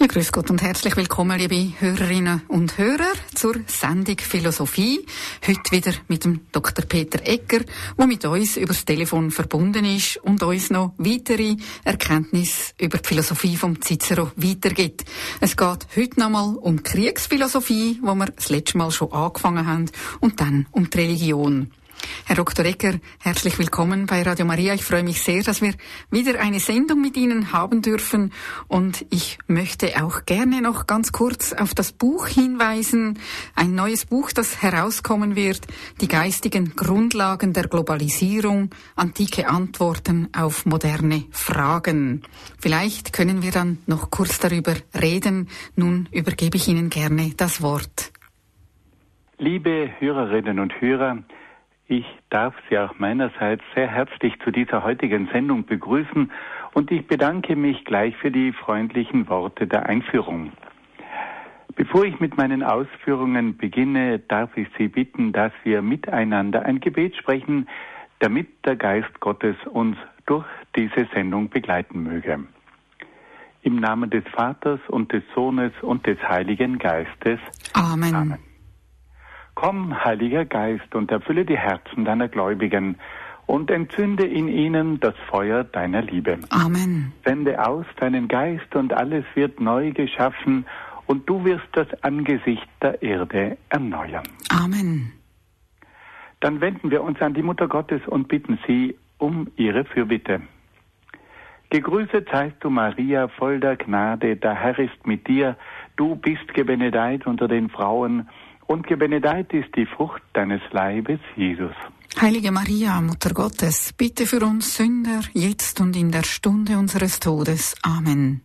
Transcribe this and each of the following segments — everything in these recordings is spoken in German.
Ja, grüß Gott und herzlich willkommen, liebe Hörerinnen und Hörer, zur Sendung Philosophie. Heute wieder mit dem Dr. Peter Egger, der mit uns über das Telefon verbunden ist und uns noch weitere Erkenntnisse über die Philosophie vom Cicero weitergibt. Es geht heute nochmal um Kriegsphilosophie, wo wir das letzte Mal schon angefangen haben, und dann um die Religion. Herr Dr. Egger, herzlich willkommen bei Radio Maria. Ich freue mich sehr, dass wir wieder eine Sendung mit Ihnen haben dürfen. Und ich möchte auch gerne noch ganz kurz auf das Buch hinweisen. Ein neues Buch, das herauskommen wird. Die geistigen Grundlagen der Globalisierung. Antike Antworten auf moderne Fragen. Vielleicht können wir dann noch kurz darüber reden. Nun übergebe ich Ihnen gerne das Wort. Liebe Hörerinnen und Hörer, ich darf Sie auch meinerseits sehr herzlich zu dieser heutigen Sendung begrüßen und ich bedanke mich gleich für die freundlichen Worte der Einführung. Bevor ich mit meinen Ausführungen beginne, darf ich Sie bitten, dass wir miteinander ein Gebet sprechen, damit der Geist Gottes uns durch diese Sendung begleiten möge. Im Namen des Vaters und des Sohnes und des Heiligen Geistes. Amen. Amen. Komm, Heiliger Geist, und erfülle die Herzen deiner Gläubigen und entzünde in ihnen das Feuer deiner Liebe. Amen. Sende aus deinen Geist und alles wird neu geschaffen und du wirst das Angesicht der Erde erneuern. Amen. Dann wenden wir uns an die Mutter Gottes und bitten sie um ihre Fürbitte. Gegrüßet seist du, Maria, voll der Gnade, der Herr ist mit dir. Du bist gebenedeit unter den Frauen, und gebenedeit ist die Frucht deines Leibes, Jesus. Heilige Maria, Mutter Gottes, bitte für uns Sünder, jetzt und in der Stunde unseres Todes. Amen.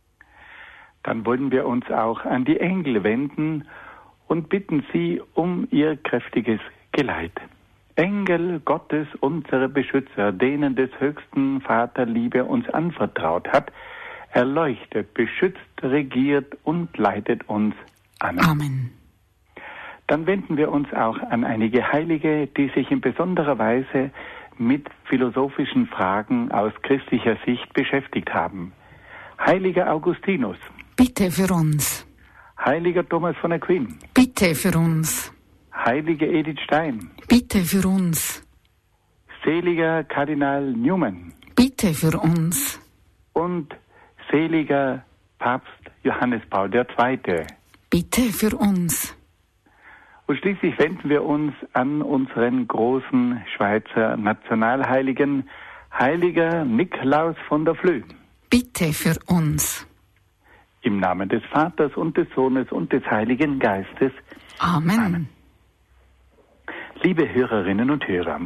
Dann wollen wir uns auch an die Engel wenden und bitten sie um ihr kräftiges Geleit. Engel Gottes, unsere Beschützer, denen des höchsten Vater Liebe uns anvertraut hat, erleuchtet, beschützt, regiert und leitet uns. Amen. Amen. Dann wenden wir uns auch an einige Heilige, die sich in besonderer Weise mit philosophischen Fragen aus christlicher Sicht beschäftigt haben. Heiliger Augustinus. Bitte für uns. Heiliger Thomas von Aquin. Bitte für uns. Heilige Edith Stein. Bitte für uns. Seliger Kardinal Newman. Bitte für uns. Und seliger Papst Johannes Paul II. Bitte für uns. Und schließlich wenden wir uns an unseren großen Schweizer Nationalheiligen, Heiliger Nikolaus von der Flö. Bitte für uns. Im Namen des Vaters und des Sohnes und des Heiligen Geistes. Amen. Amen. Liebe Hörerinnen und Hörer,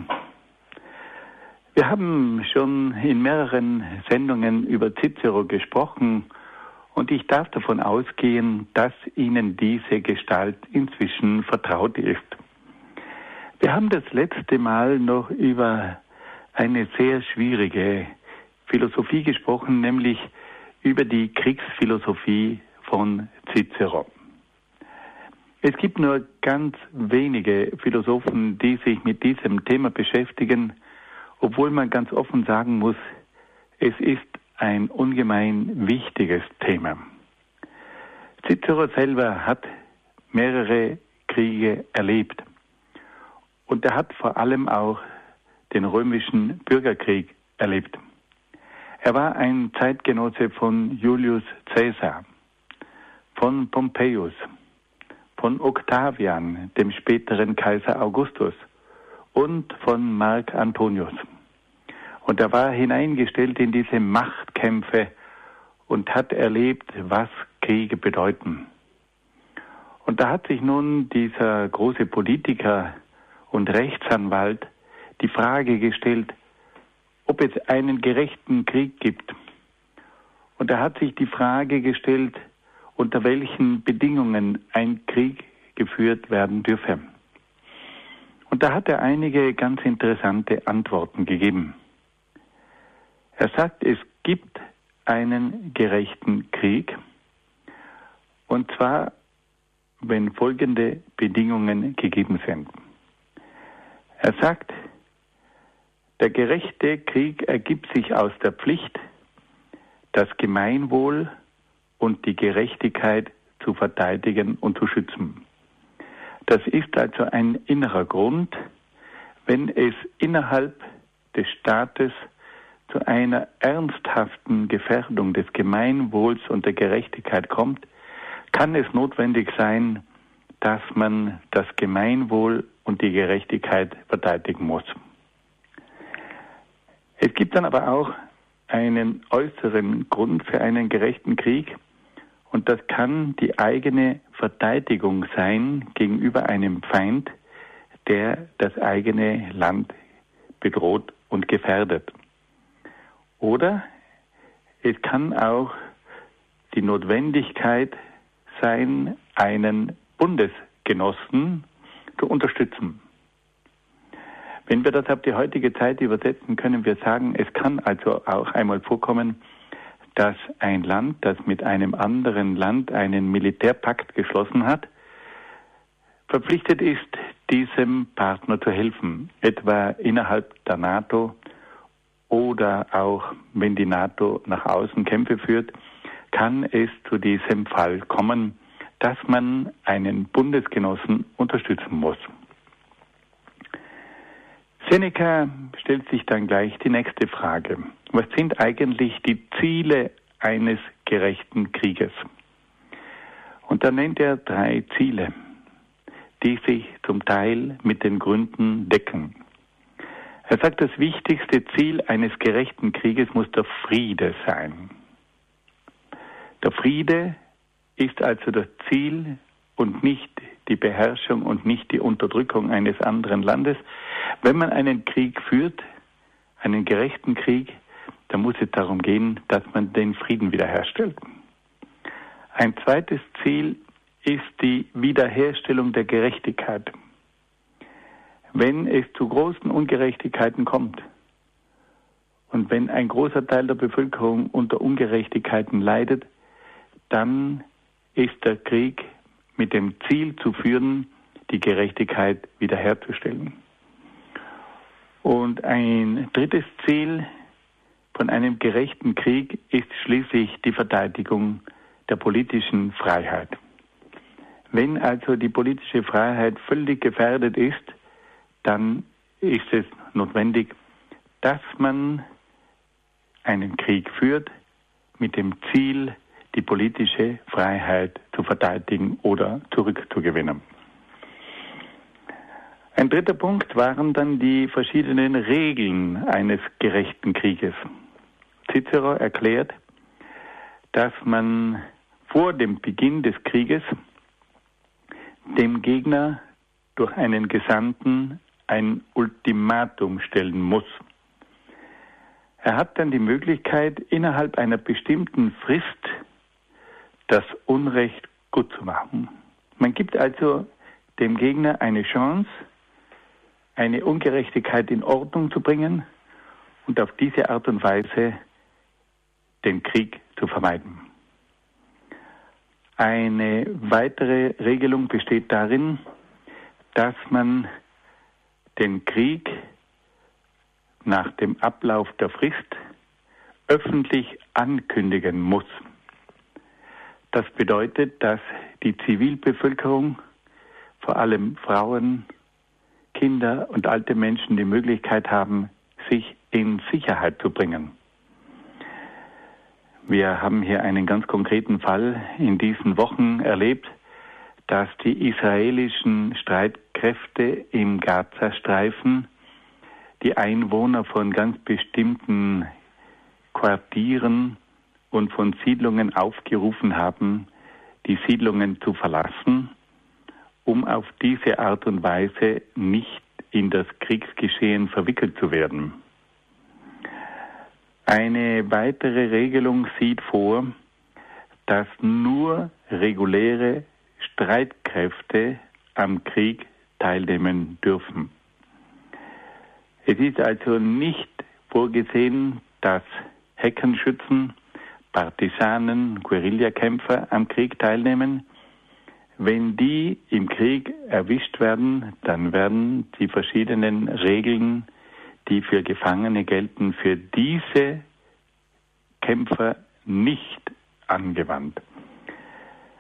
wir haben schon in mehreren Sendungen über Cicero gesprochen und ich darf davon ausgehen, dass Ihnen diese Gestalt inzwischen vertraut ist. Wir haben das letzte Mal noch über eine sehr schwierige Philosophie gesprochen, nämlich über die Kriegsphilosophie von Cicero. Es gibt nur ganz wenige Philosophen, die sich mit diesem Thema beschäftigen, obwohl man ganz offen sagen muss, es ist ein ungemein wichtiges Thema. Cicero selber hat mehrere Kriege erlebt und er hat vor allem auch den römischen Bürgerkrieg erlebt. Er war ein Zeitgenosse von Julius Caesar, von Pompeius, von Octavian, dem späteren Kaiser Augustus, und von Marc Antonius. Und er war hineingestellt in diese Machtkämpfe und hat erlebt, was Kriege bedeuten. Und da hat sich nun dieser große Politiker und Rechtsanwalt die Frage gestellt, ob es einen gerechten Krieg gibt. Und er hat sich die Frage gestellt, unter welchen Bedingungen ein Krieg geführt werden dürfe. Und da hat er einige ganz interessante Antworten gegeben. Er sagt, es gibt einen gerechten Krieg, und zwar, wenn folgende Bedingungen gegeben sind. Er sagt, der gerechte Krieg ergibt sich aus der Pflicht, das Gemeinwohl und die Gerechtigkeit zu verteidigen und zu schützen. Das ist also ein innerer Grund, wenn es innerhalb des Staates zu einer ernsthaften Gefährdung des Gemeinwohls und der Gerechtigkeit kommt, kann es notwendig sein, dass man das Gemeinwohl und die Gerechtigkeit verteidigen muss. Es gibt dann aber auch einen äußeren Grund für einen gerechten Krieg, und das kann die eigene Verteidigung sein gegenüber einem Feind, der das eigene Land bedroht und gefährdet. Oder es kann auch die Notwendigkeit sein, einen Bundesgenossen zu unterstützen. Wenn wir das auf die heutige Zeit übersetzen, können wir sagen, es kann also auch einmal vorkommen, dass ein Land, das mit einem anderen Land einen Militärpakt geschlossen hat, verpflichtet ist, diesem Partner zu helfen, etwa innerhalb der NATO oder auch wenn die NATO nach außen Kämpfe führt, kann es zu diesem Fall kommen, dass man einen Bundesgenossen unterstützen muss. Seneca stellt sich dann gleich die nächste Frage. Was sind eigentlich die Ziele eines gerechten Krieges? Und da nennt er 3 Ziele, die sich zum Teil mit den Gründen decken. Er sagt, das wichtigste Ziel eines gerechten Krieges muss der Friede sein. Der Friede ist also das Ziel und nicht die Beherrschung und nicht die Unterdrückung eines anderen Landes. Wenn man einen Krieg führt, einen gerechten Krieg, dann muss es darum gehen, dass man den Frieden wiederherstellt. Ein zweites Ziel ist die Wiederherstellung der Gerechtigkeit. Wenn es zu großen Ungerechtigkeiten kommt und wenn ein großer Teil der Bevölkerung unter Ungerechtigkeiten leidet, dann ist der Krieg mit dem Ziel zu führen, die Gerechtigkeit wiederherzustellen. Und ein drittes Ziel von einem gerechten Krieg ist schließlich die Verteidigung der politischen Freiheit. Wenn also die politische Freiheit völlig gefährdet ist, dann ist es notwendig, dass man einen Krieg führt mit dem Ziel, die politische Freiheit zu verteidigen oder zurückzugewinnen. Ein dritter Punkt waren dann die verschiedenen Regeln eines gerechten Krieges. Cicero erklärt, dass man vor dem Beginn des Krieges dem Gegner durch einen Gesandten ein Ultimatum stellen muss. Er hat dann die Möglichkeit, innerhalb einer bestimmten Frist das Unrecht gut zu machen. Man gibt also dem Gegner eine Chance, eine Ungerechtigkeit in Ordnung zu bringen und auf diese Art und Weise den Krieg zu vermeiden. Eine weitere Regelung besteht darin, dass man den Krieg nach dem Ablauf der Frist öffentlich ankündigen muss. Das bedeutet, dass die Zivilbevölkerung, vor allem Frauen, Kinder und alte Menschen, die Möglichkeit haben, sich in Sicherheit zu bringen. Wir haben hier einen ganz konkreten Fall in diesen Wochen erlebt, dass die israelischen Streitkräfte im Gazastreifen die Einwohner von ganz bestimmten Quartieren und von Siedlungen aufgerufen haben, die Siedlungen zu verlassen, um auf diese Art und Weise nicht in das Kriegsgeschehen verwickelt zu werden. Eine weitere Regelung sieht vor, dass nur reguläre Streitkräfte am Krieg teilnehmen dürfen. Es ist also nicht vorgesehen, dass Heckenschützen, Partisanen, Guerillakämpfer am Krieg teilnehmen. Wenn die im Krieg erwischt werden, dann werden die verschiedenen Regeln, die für Gefangene gelten, für diese Kämpfer nicht angewandt.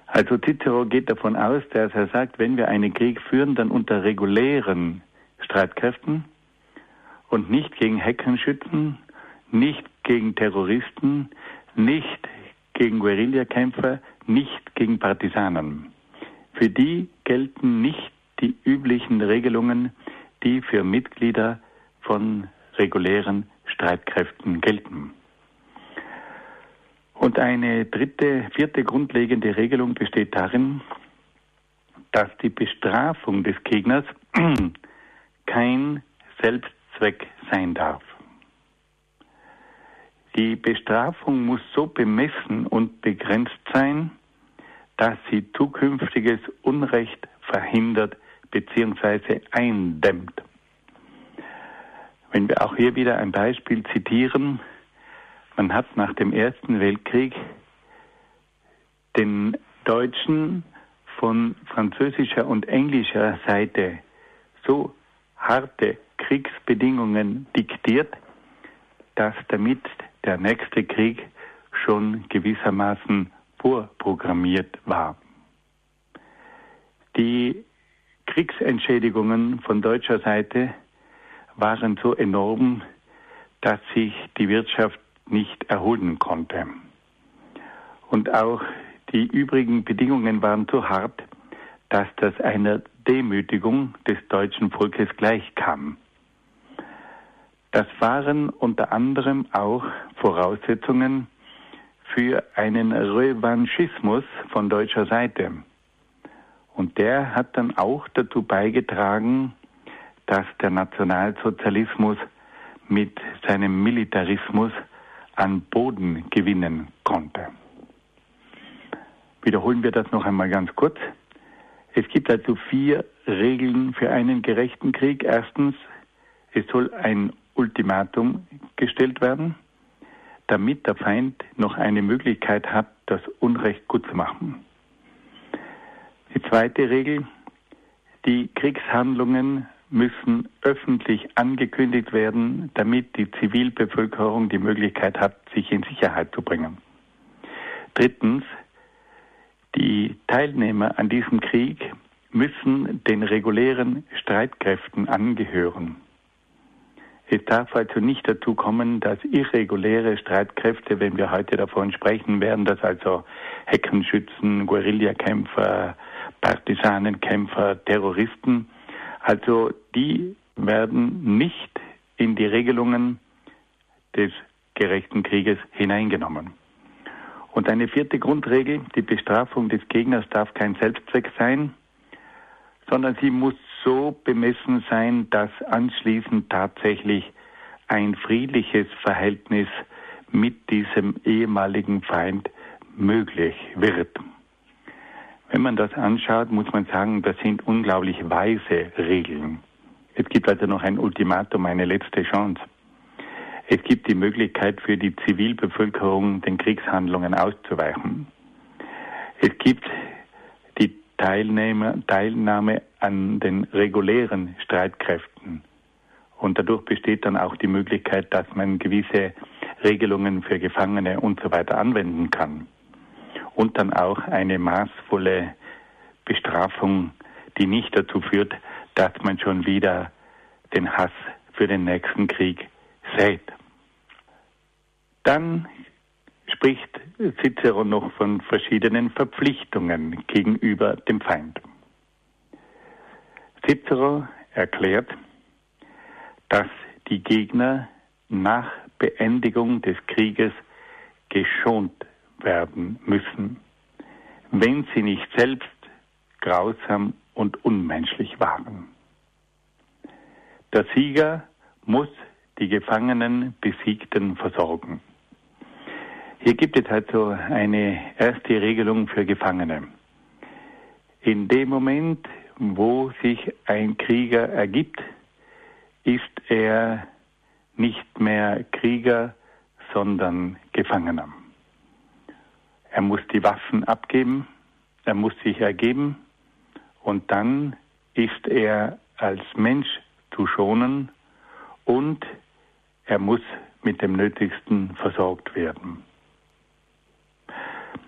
Also Cicero geht davon aus, dass er sagt, wenn wir einen Krieg führen, dann unter regulären Streitkräften und nicht gegen Heckenschützen, nicht gegen Terroristen, nicht gegen Guerillakämpfer, nicht gegen Partisanen. Für die gelten nicht die üblichen Regelungen, die für Mitglieder von regulären Streitkräften gelten. Und eine vierte grundlegende Regelung besteht darin, dass die Bestrafung des Gegners kein Selbstzweck sein darf. Die Bestrafung muss so bemessen und begrenzt sein, dass sie zukünftiges Unrecht verhindert bzw. eindämmt. Wenn wir auch hier wieder ein Beispiel zitieren, man hat nach dem Ersten Weltkrieg den Deutschen von französischer und englischer Seite so harte Kriegsbedingungen diktiert, dass damit der nächste Krieg schon gewissermaßen vorprogrammiert war. Die Kriegsentschädigungen von deutscher Seite waren so enorm, dass sich die Wirtschaft nicht erholen konnte. Und auch die übrigen Bedingungen waren so hart, dass das einer Demütigung des deutschen Volkes gleichkam. Das waren unter anderem auch Voraussetzungen für einen Revanchismus von deutscher Seite. Und der hat dann auch dazu beigetragen, dass der Nationalsozialismus mit seinem Militarismus an Boden gewinnen konnte. Wiederholen wir das noch einmal ganz kurz. Es gibt also 4 Regeln für einen gerechten Krieg. Erstens, es soll ein Ultimatum gestellt werden, damit der Feind noch eine Möglichkeit hat, das Unrecht gut zu machen. Die zweite Regel, die Kriegshandlungen müssen öffentlich angekündigt werden, damit die Zivilbevölkerung die Möglichkeit hat, sich in Sicherheit zu bringen. Drittens, die Teilnehmer an diesem Krieg müssen den regulären Streitkräften angehören. Es darf also nicht dazu kommen, dass irreguläre Streitkräfte, wenn wir heute davon sprechen werden, dass also Heckenschützen, Guerillakämpfer, Partisanenkämpfer, Terroristen, also die werden nicht in die Regelungen des gerechten Krieges hineingenommen. Und eine 4. Grundregel, die Bestrafung des Gegners darf kein Selbstzweck sein, sondern sie muss so bemessen sein, dass anschließend tatsächlich ein friedliches Verhältnis mit diesem ehemaligen Feind möglich wird. Wenn man das anschaut, muss man sagen, das sind unglaublich weise Regeln. Es gibt also noch ein Ultimatum, eine letzte Chance. Es gibt die Möglichkeit für die Zivilbevölkerung, den Kriegshandlungen auszuweichen. Es gibt die Teilnahme an den regulären Streitkräften. Und dadurch besteht dann auch die Möglichkeit, dass man gewisse Regelungen für Gefangene und so weiter anwenden kann. Und dann auch eine maßvolle Bestrafung, die nicht dazu führt, dass man schon wieder den Hass für den nächsten Krieg sät. Dann spricht Cicero noch von verschiedenen Verpflichtungen gegenüber dem Feind. Cicero erklärt, dass die Gegner nach Beendigung des Krieges geschont werden müssen, wenn sie nicht selbst grausam und unmenschlich waren. Der Sieger muss die gefangenen Besiegten versorgen. Hier gibt es also eine erste Regelung für Gefangene. In dem Moment, wo sich ein Krieger ergibt, ist er nicht mehr Krieger, sondern Gefangener. Er muss die Waffen abgeben, er muss sich ergeben und dann ist er als Mensch zu schonen und er muss mit dem Nötigsten versorgt werden.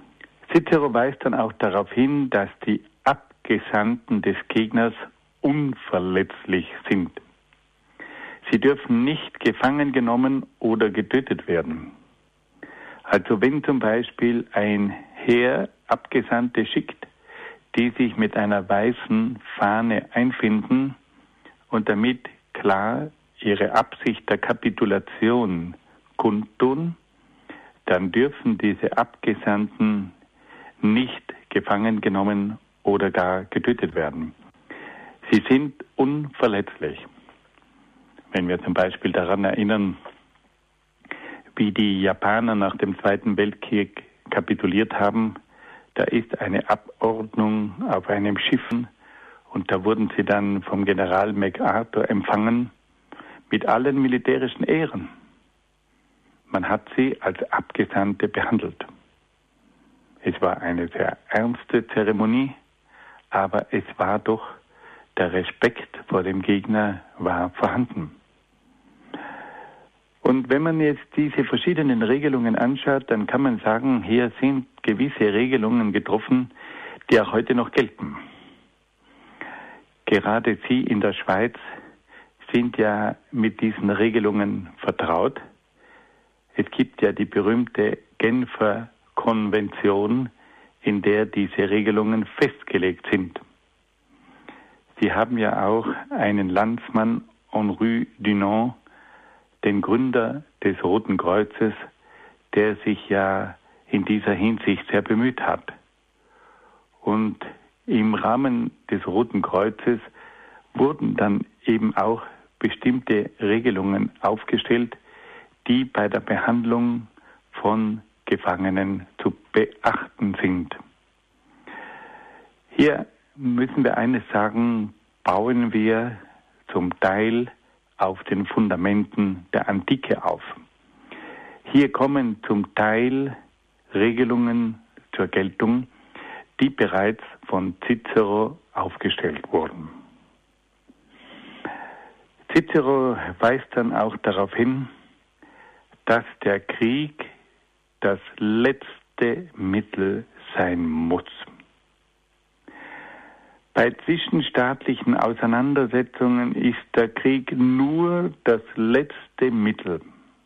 Cicero weist dann auch darauf hin, dass die Abgesandten des Gegners unverletzlich sind. Sie dürfen nicht gefangen genommen oder getötet werden. Also wenn zum Beispiel ein Heer Abgesandte schickt, die sich mit einer weißen Fahne einfinden und damit klar ihre Absicht der Kapitulation kundtun, dann dürfen diese Abgesandten nicht gefangen genommen oder gar getötet werden. Sie sind unverletzlich. Wenn wir zum Beispiel daran erinnern, wie die Japaner nach dem Zweiten Weltkrieg kapituliert haben, da ist eine Abordnung auf einem Schiff und da wurden sie dann vom General MacArthur empfangen mit allen militärischen Ehren. Man hat sie als Abgesandte behandelt. Es war eine sehr ernste Zeremonie, aber es war doch, der Respekt vor dem Gegner war vorhanden. Und wenn man jetzt diese verschiedenen Regelungen anschaut, dann kann man sagen, hier sind gewisse Regelungen getroffen, die auch heute noch gelten. Gerade Sie in der Schweiz sind ja mit diesen Regelungen vertraut. Es gibt ja die berühmte Genfer Konvention, in der diese Regelungen festgelegt sind. Sie haben ja auch einen Landsmann, Henri Dunant, den Gründer des Roten Kreuzes, der sich ja in dieser Hinsicht sehr bemüht hat. Und im Rahmen des Roten Kreuzes wurden dann eben auch bestimmte Regelungen aufgestellt, die bei der Behandlung von Gefangenen zu beachten sind. Hier müssen wir eines sagen, bauen wir zum Teil auf den Fundamenten der Antike auf. Hier kommen zum Teil Regelungen zur Geltung, die bereits von Cicero aufgestellt wurden. Cicero weist dann auch darauf hin, dass der Krieg das letzte Mittel sein muss. Bei zwischenstaatlichen Auseinandersetzungen ist der Krieg nur das letzte Mittel.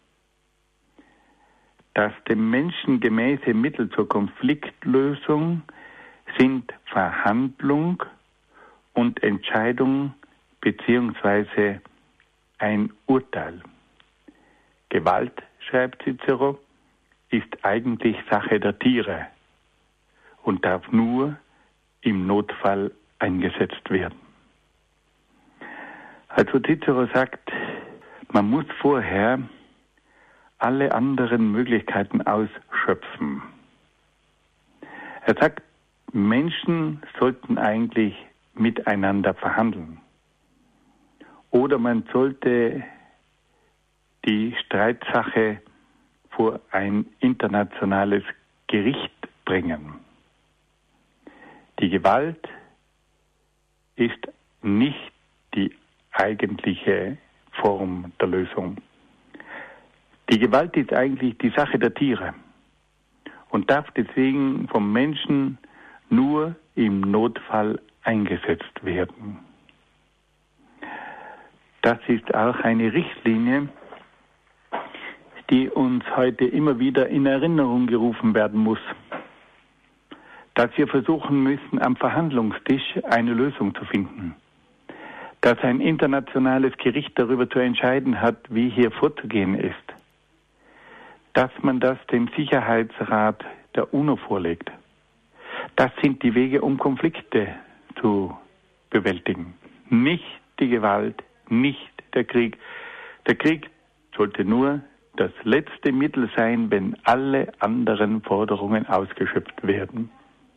Das dem Menschen gemäße Mittel zur Konfliktlösung sind Verhandlung und Entscheidung bzw. ein Urteil. Gewalt, schreibt Cicero, ist eigentlich Sache der Tiere und darf nur im Notfall eingesetzt werden. Also Cicero sagt, man muss vorher alle anderen Möglichkeiten ausschöpfen. Er sagt, Menschen sollten eigentlich miteinander verhandeln. Oder man sollte die Streitsache vor ein internationales Gericht bringen. Die Gewalt ist nicht die eigentliche Form der Lösung. Die Gewalt ist eigentlich die Sache der Tiere und darf deswegen vom Menschen nur im Notfall eingesetzt werden. Das ist auch eine Richtlinie, die uns heute immer wieder in Erinnerung gerufen werden muss. Dass wir versuchen müssen, am Verhandlungstisch eine Lösung zu finden. Dass ein internationales Gericht darüber zu entscheiden hat, wie hier vorzugehen ist. Dass man das dem Sicherheitsrat der UNO vorlegt. Das sind die Wege, um Konflikte zu bewältigen. Nicht die Gewalt, nicht der Krieg. Der Krieg sollte nur das letzte Mittel sein, wenn alle anderen Forderungen ausgeschöpft werden.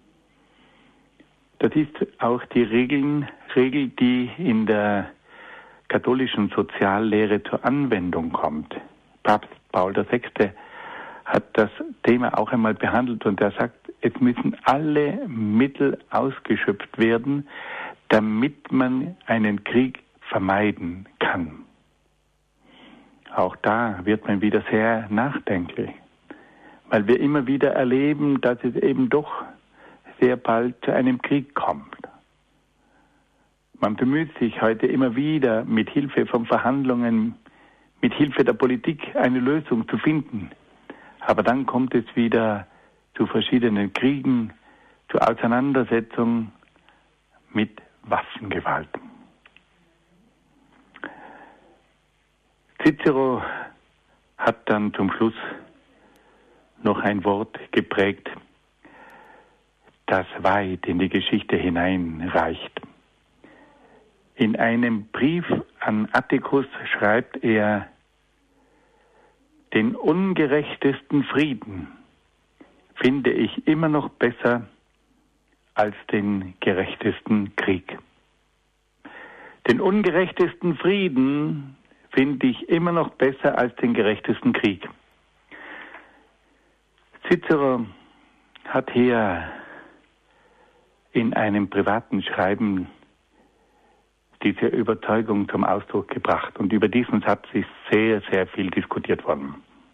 Das ist auch die Regel, die in der katholischen Soziallehre zur Anwendung kommt. Papst Paul VI. Hat das Thema auch einmal behandelt und er sagt, es müssen alle Mittel ausgeschöpft werden, damit man einen Krieg vermeiden kann. Auch da wird man wieder sehr nachdenklich. weil wir immer wieder erleben, dass es eben doch sehr bald zu einem Krieg kommt. Man bemüht sich heute immer wieder, mit Hilfe von Verhandlungen, mit Hilfe der Politik eine Lösung zu finden. Aber dann kommt es wieder zu verschiedenen Kriegen, zu Auseinandersetzungen mit Waffengewalt. Cicero hat dann zum Schluss noch ein Wort geprägt, das weit in die Geschichte hineinreicht. In einem Brief an Atticus schreibt er: Den ungerechtesten Frieden finde ich immer noch besser als den gerechtesten Krieg. Den ungerechtesten Frieden finde ich immer noch besser als den gerechtesten Krieg. Cicero hat hier in einem privaten Schreiben diese Überzeugung zum Ausdruck gebracht. Und über diesen Satz ist sehr, sehr viel diskutiert worden.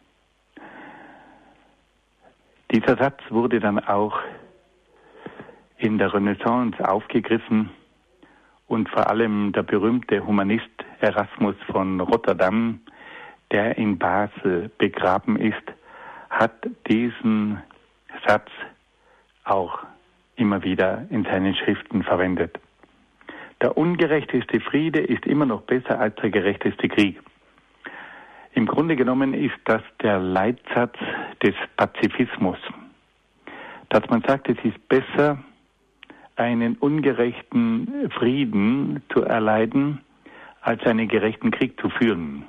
Dieser Satz wurde dann auch in der Renaissance aufgegriffen und vor allem der berühmte Humanist Erasmus von Rotterdam, der in Basel begraben ist, hat diesen Satz auch immer wieder in seinen Schriften verwendet. Der ungerechteste Friede ist immer noch besser als der gerechteste Krieg. Im Grunde genommen ist das der Leitsatz des Pazifismus, dass man sagt, es ist besser, einen ungerechten Frieden zu erleiden, als einen gerechten Krieg zu führen.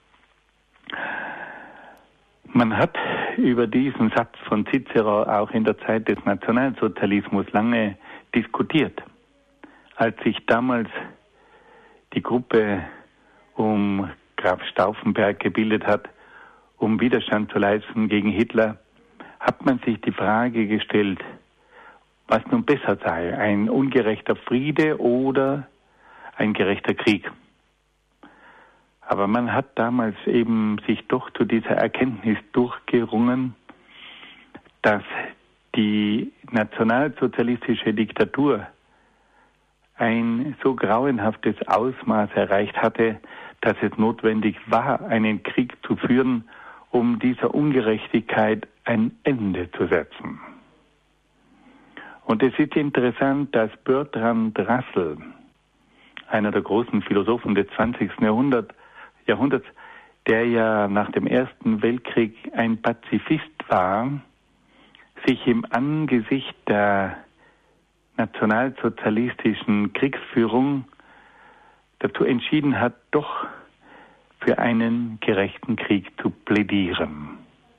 Man hat über diesen Satz von Cicero auch in der Zeit des Nationalsozialismus lange diskutiert. Als sich damals die Gruppe um Graf Stauffenberg gebildet hat, um Widerstand zu leisten gegen Hitler, hat man sich die Frage gestellt, was nun besser sei, ein ungerechter Friede oder ein gerechter Krieg. Aber man hat damals eben sich doch zu dieser Erkenntnis durchgerungen, dass die nationalsozialistische Diktatur ein so grauenhaftes Ausmaß erreicht hatte, dass es notwendig war, einen Krieg zu führen, um dieser Ungerechtigkeit ein Ende zu setzen. Und es ist interessant, dass Bertrand Russell, einer der großen Philosophen des 20. Jahrhunderts, der ja nach dem Ersten Weltkrieg ein Pazifist war, sich im Angesicht der nationalsozialistischen Kriegsführung dazu entschieden hat, doch für einen gerechten Krieg zu plädieren.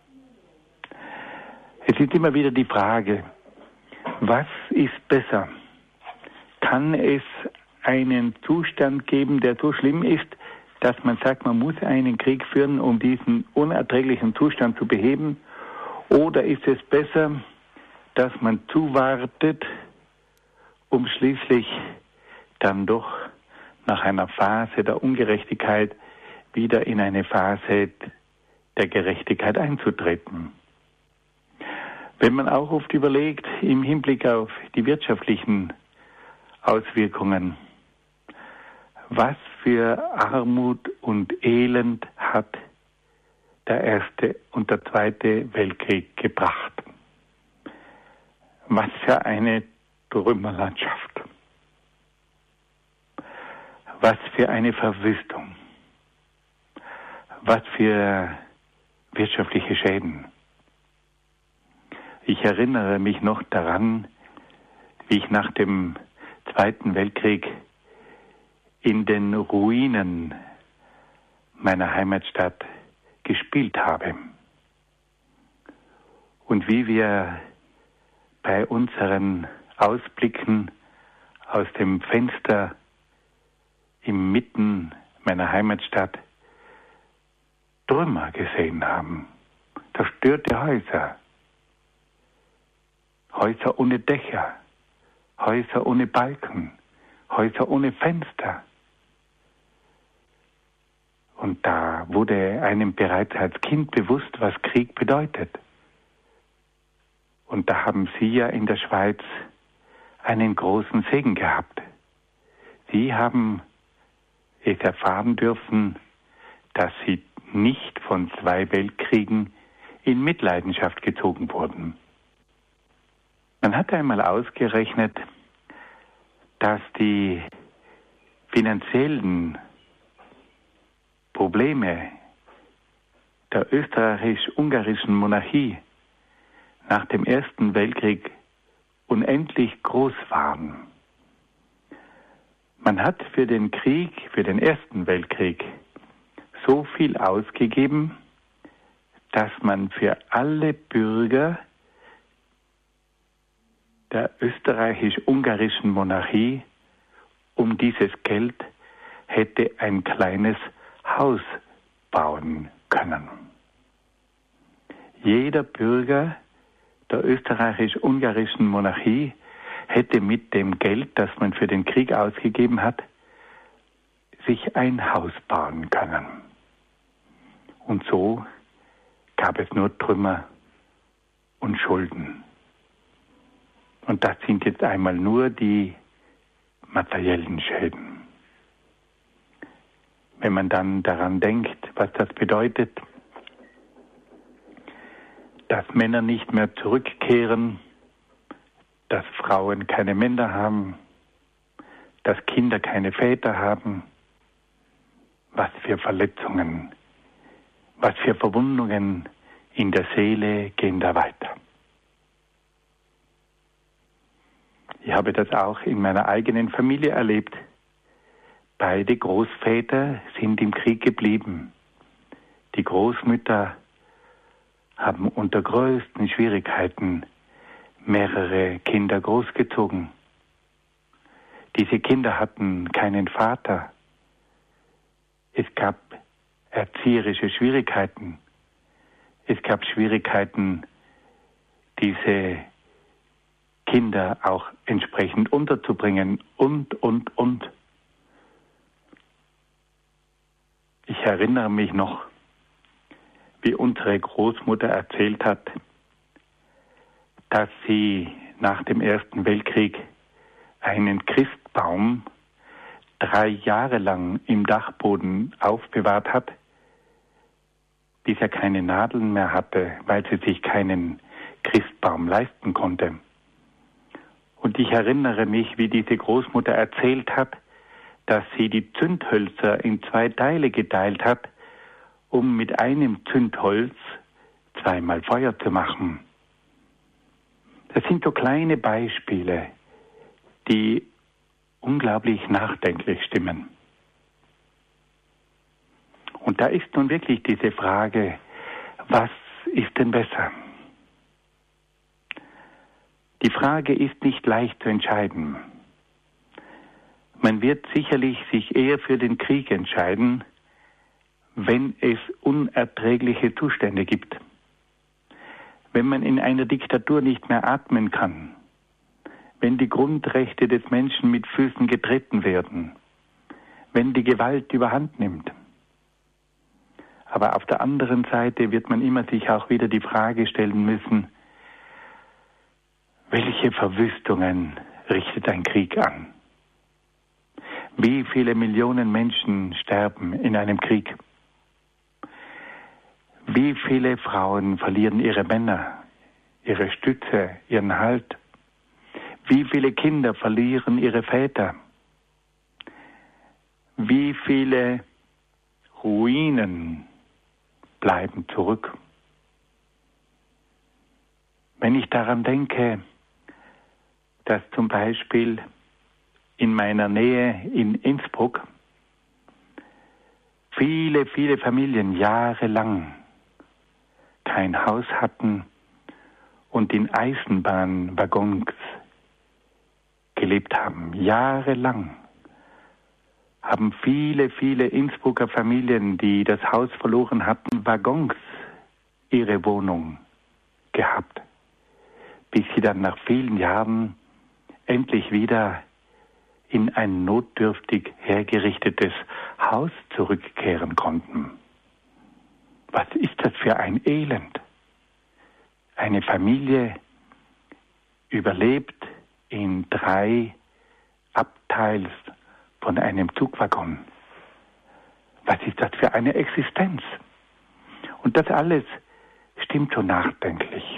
Es ist immer wieder die Frage, was ist besser? Kann es einen Zustand geben, der so schlimm ist, dass man sagt, man muss einen Krieg führen, um diesen unerträglichen Zustand zu beheben? Oder ist es besser, dass man zuwartet, um schließlich dann doch nach einer Phase der Ungerechtigkeit wieder in eine Phase der Gerechtigkeit einzutreten? Wenn man auch oft überlegt, im Hinblick auf die wirtschaftlichen Auswirkungen, was für Armut und Elend hat der Erste und der Zweite Weltkrieg gebracht. Was für eine Trümmerlandschaft. Was für eine Verwüstung. Was für wirtschaftliche Schäden. Ich erinnere mich noch daran, wie ich nach dem Zweiten Weltkrieg in den Ruinen meiner Heimatstadt gespielt habe. Und wie wir bei unseren Ausblicken aus dem Fenster inmitten meiner Heimatstadt Trümmer gesehen haben. Zerstörte Häuser. Häuser ohne Dächer. Häuser ohne Balken. Häuser ohne Fenster. Und da wurde einem bereits als Kind bewusst, was Krieg bedeutet. Und da haben Sie ja in der Schweiz einen großen Segen gehabt. Sie haben es erfahren dürfen, dass Sie nicht von 2 Weltkriegen in Mitleidenschaft gezogen wurden. Man hat einmal ausgerechnet, dass die finanziellen Probleme der österreichisch-ungarischen Monarchie nach dem Ersten Weltkrieg unendlich groß waren. Man hat für den Krieg, für den Ersten Weltkrieg, so viel ausgegeben, dass man für alle Bürger der österreichisch-ungarischen Monarchie um dieses Geld hätte ein kleines Haus bauen können. Jeder Bürger der österreichisch-ungarischen Monarchie hätte mit dem Geld, das man für den Krieg ausgegeben hat, sich ein Haus bauen können. Und so gab es nur Trümmer und Schulden. Und das sind jetzt einmal nur die materiellen Schäden. Wenn man dann daran denkt, was das bedeutet, dass Männer nicht mehr zurückkehren, dass Frauen keine Männer haben, dass Kinder keine Väter haben, was für Verletzungen, was für Verwundungen in der Seele gehen da weiter. Ich habe das auch in meiner eigenen Familie erlebt. Beide Großväter sind im Krieg geblieben. Die Großmütter haben unter größten Schwierigkeiten mehrere Kinder großgezogen. Diese Kinder hatten keinen Vater. Es gab erzieherische Schwierigkeiten. Es gab Schwierigkeiten, diese Kinder auch entsprechend unterzubringen und. Ich erinnere mich noch, wie unsere Großmutter erzählt hat, dass sie nach dem Ersten Weltkrieg einen Christbaum 3 Jahre lang im Dachboden aufbewahrt hat, bis er keine Nadeln mehr hatte, weil sie sich keinen Christbaum leisten konnte. Und ich erinnere mich, wie diese Großmutter erzählt hat, dass sie die Zündhölzer in 2 Teile geteilt hat, um mit einem Zündholz 2-mal Feuer zu machen. Das sind so kleine Beispiele, die unglaublich nachdenklich stimmen. Und da ist nun wirklich diese Frage, was ist denn besser? Die Frage ist nicht leicht zu entscheiden. Man wird sicherlich sich eher für den Krieg entscheiden, wenn es unerträgliche Zustände gibt. Wenn man in einer Diktatur nicht mehr atmen kann, wenn die Grundrechte des Menschen mit Füßen getreten werden, wenn die Gewalt überhand nimmt. Aber auf der anderen Seite wird man immer sich auch wieder die Frage stellen müssen, welche Verwüstungen richtet ein Krieg an? Wie viele Millionen Menschen sterben in einem Krieg? Wie viele Frauen verlieren ihre Männer, ihre Stütze, ihren Halt? Wie viele Kinder verlieren ihre Väter? Wie viele Ruinen bleiben zurück? Wenn ich daran denke, dass zum Beispiel in meiner Nähe in Innsbruck viele Familien jahrelang kein Haus hatten und in Eisenbahnwaggons gelebt haben. Jahrelang haben viele Innsbrucker Familien, die das Haus verloren hatten, Waggons ihre Wohnung gehabt, bis sie dann nach vielen Jahren endlich wieder in ein notdürftig hergerichtetes Haus zurückkehren konnten. Was ist das für ein Elend? Eine Familie, überlebt in 3 Abteils von einem Zugwaggon. Was ist das für eine Existenz? Und das alles stimmt so nachdenklich.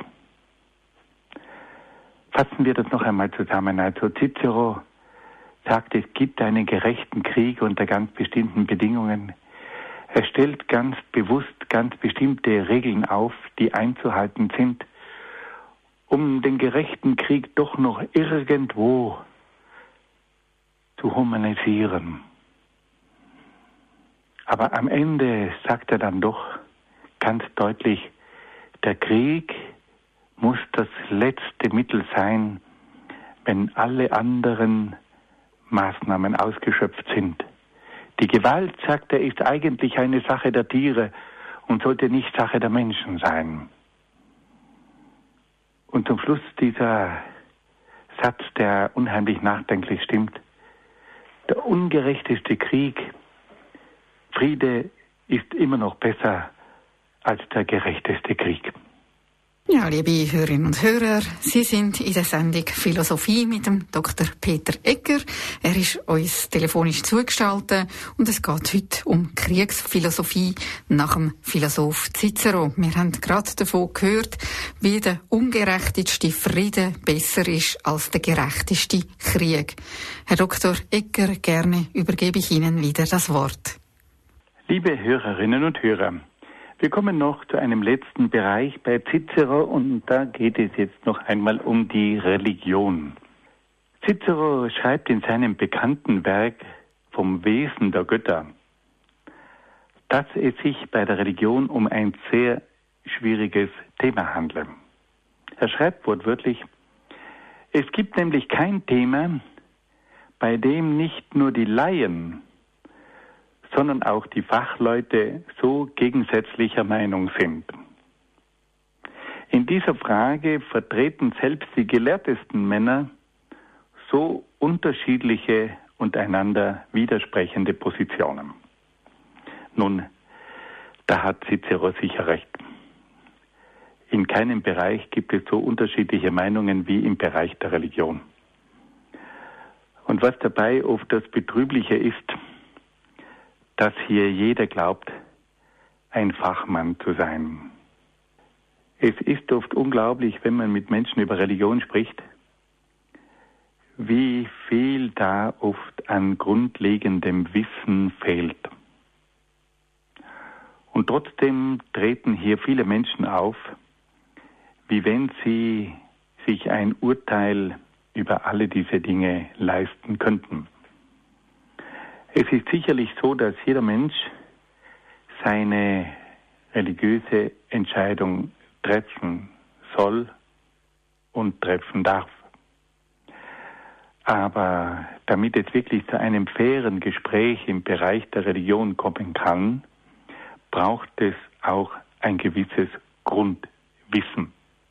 Fassen wir das noch einmal zusammen. Also Cicero sagt, es gibt einen gerechten Krieg unter ganz bestimmten Bedingungen. Er stellt ganz bewusst ganz bestimmte Regeln auf, die einzuhalten sind, um den gerechten Krieg doch noch irgendwo zu humanisieren. Aber am Ende sagt er dann doch ganz deutlich, der Krieg muss das letzte Mittel sein, wenn alle anderen Maßnahmen ausgeschöpft sind. Die Gewalt, sagt er, ist eigentlich eine Sache der Tiere und sollte nicht Sache der Menschen sein. Und zum Schluss dieser Satz, der unheimlich nachdenklich stimmt. Der ungerechteste Krieg, Friede, ist immer noch besser als der gerechteste Krieg. Ja, liebe Hörerinnen und Hörer, Sie sind in der Sendung Philosophie mit dem Dr. Peter Egger. Er ist uns telefonisch zugeschaltet und es geht heute um Kriegsphilosophie nach dem Philosoph Cicero. Wir haben gerade davon gehört, wie der ungerechteste Friede besser ist als der gerechteste Krieg. Herr Dr. Egger, gerne übergebe ich Ihnen wieder das Wort. Liebe Hörerinnen und Hörer, wir kommen noch zu einem letzten Bereich bei Cicero und da geht es jetzt noch einmal um die Religion. Cicero schreibt in seinem bekannten Werk vom Wesen der Götter, dass es sich bei der Religion um ein sehr schwieriges Thema handle. Er schreibt wortwörtlich, es gibt nämlich kein Thema, bei dem nicht nur die Laien, sondern auch die Fachleute so gegensätzlicher Meinung sind. In dieser Frage vertreten selbst die gelehrtesten Männer so unterschiedliche und einander widersprechende Positionen. Nun, da hat Cicero sicher recht. In keinem Bereich gibt es so unterschiedliche Meinungen wie im Bereich der Religion. Und was dabei oft das Betrübliche ist, dass hier jeder glaubt, ein Fachmann zu sein. Es ist oft unglaublich, wenn man mit Menschen über Religion spricht, wie viel da oft an grundlegendem Wissen fehlt. Und trotzdem treten hier viele Menschen auf, wie wenn sie sich ein Urteil über alle diese Dinge leisten könnten. Es ist sicherlich so, dass jeder Mensch seine religiöse Entscheidung treffen soll und treffen darf. Aber damit es wirklich zu einem fairen Gespräch im Bereich der Religion kommen kann, braucht es auch ein gewisses Grundwissen.